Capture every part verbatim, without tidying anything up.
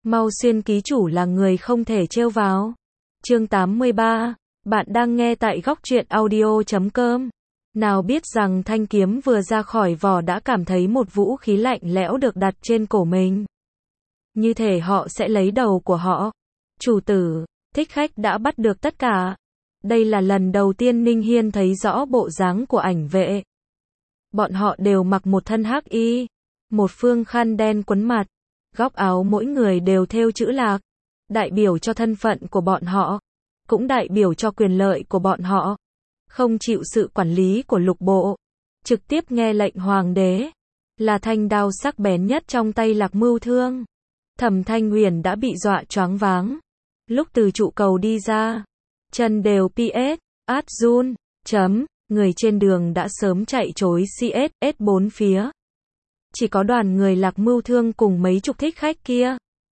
Mau Xuyên ký chủ là người không thể trêu vào. Chương tám mươi ba. Bạn đang nghe tại góc truyện audio chấm com. Nào biết rằng thanh kiếm vừa ra khỏi vỏ đã cảm thấy một vũ khí lạnh lẽo được đặt trên cổ mình. Như thể họ sẽ lấy đầu của họ. Chủ tử, thích khách đã bắt được tất cả. Đây là lần đầu tiên Ninh Hiên thấy rõ bộ dáng của ảnh vệ. Bọn họ đều mặc một thân hắc y, một phương khăn đen quấn mặt, góc áo mỗi người đều thêu chữ Lạc, đại biểu cho thân phận của bọn họ, cũng đại biểu cho quyền lợi của bọn họ. Không chịu sự quản lý của lục bộ, trực tiếp nghe lệnh hoàng đế, là thanh đao sắc bén nhất trong tay Lạc Mưu Thương. Thẩm Thanh Huyền đã bị dọa choáng váng. Lúc từ trụ cầu đi ra, chân đều pê ét, át run, chấm, người trên đường đã sớm chạy trối xê ét ét bốn phía. Chỉ có đoàn người Lạc Mưu Thương cùng mấy chục thích khách kia.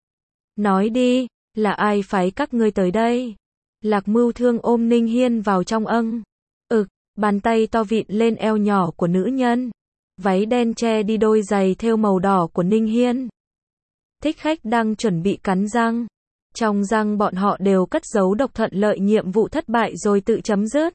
Nói đi, là ai phái các ngươi tới đây? Lạc Mưu Thương ôm Ninh Hiên vào trong âng. Ực, bàn tay to vịn lên eo nhỏ của nữ nhân. Váy đen che đi đôi giày thêu màu đỏ của Ninh Hiên. Thích khách đang chuẩn bị cắn răng. Trong răng bọn họ đều cất giấu độc thuận lợi nhiệm vụ thất bại rồi tự chấm dứt.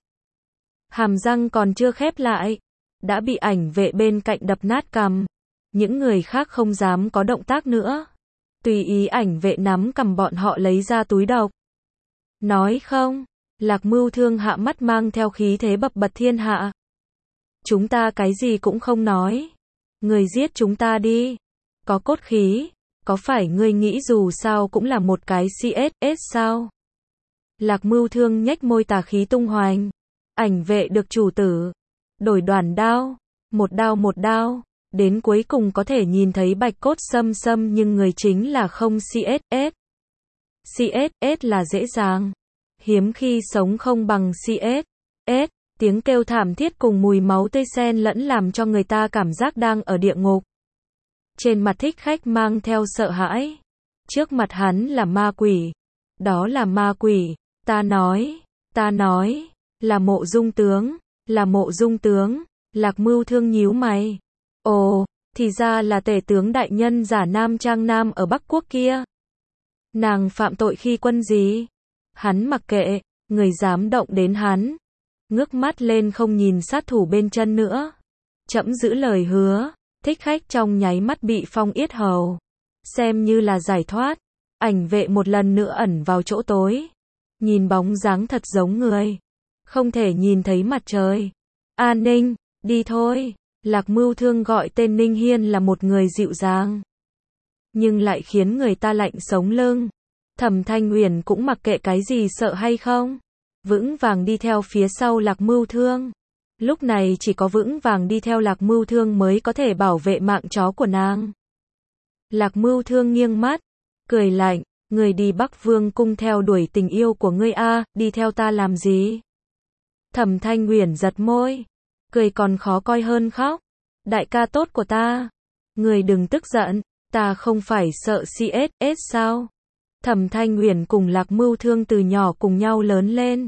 Hàm răng còn chưa khép lại, đã bị ảnh vệ bên cạnh đập nát cằm. Những người khác không dám có động tác nữa. Tùy ý ảnh vệ nắm cầm bọn họ lấy ra túi độc. Nói không, Lạc Mưu Thương hạ mắt mang theo khí thế bập bật thiên hạ. Chúng ta cái gì cũng không nói. Người giết chúng ta đi. Có cốt khí, có phải ngươi nghĩ dù sao cũng là một cái xê ét ét sao? Lạc Mưu Thương nhếch môi tà khí tung hoành. Ảnh vệ được chủ tử đổi đoàn đao, một đao một đao, đến cuối cùng có thể nhìn thấy bạch cốt xâm xâm nhưng người chính là không xê ét ét. xê ét ét là dễ dàng, hiếm khi sống không bằng xê ét ét, tiếng kêu thảm thiết cùng mùi máu tươi xen lẫn làm cho người ta cảm giác đang ở địa ngục. Trên mặt thích khách mang theo sợ hãi, trước mặt hắn là ma quỷ, đó là ma quỷ, ta nói, ta nói, là Mộ Dung tướng, là Mộ Dung tướng. Lạc Mưu Thương nhíu mày. Ồ, thì ra là tể tướng đại nhân giả nam trang nam ở Bắc Quốc kia. Nàng phạm tội khi quân gì? Hắn mặc kệ, người dám động đến hắn. Ngước mắt lên không nhìn sát thủ bên chân nữa. Trẫm giữ lời hứa, thích khách trong nháy mắt bị phong yết hầu. Xem như là giải thoát. Ảnh vệ một lần nữa ẩn vào chỗ tối. Nhìn bóng dáng thật giống người. Không thể nhìn thấy mặt trời. An ninh, đi thôi. Lạc Mưu Thương gọi tên Ninh Hiên là một người dịu dàng, nhưng lại khiến người ta lạnh sống lưng. Thẩm Thanh Huyền cũng mặc kệ cái gì sợ hay không, vững vàng đi theo phía sau Lạc Mưu Thương. Lúc này chỉ có vững vàng đi theo Lạc Mưu Thương mới có thể bảo vệ mạng chó của nàng. Lạc Mưu Thương nghiêng mắt, cười lạnh, người đi Bắc Vương cung theo đuổi tình yêu của ngươi a, đi theo ta làm gì? Thẩm Thanh Huyền giật môi, cười còn khó coi hơn khóc. Đại ca tốt của ta, người đừng tức giận, ta không phải sợ xê ét ét sao? Thẩm Thanh Huyền cùng Lạc Mưu Thương từ nhỏ cùng nhau lớn lên.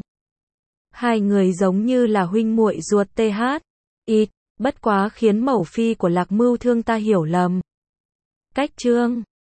Hai người giống như là huynh muội ruột tê hát. Ít, bất quá khiến mẫu phi của Lạc Mưu Thương ta hiểu lầm. Cách chương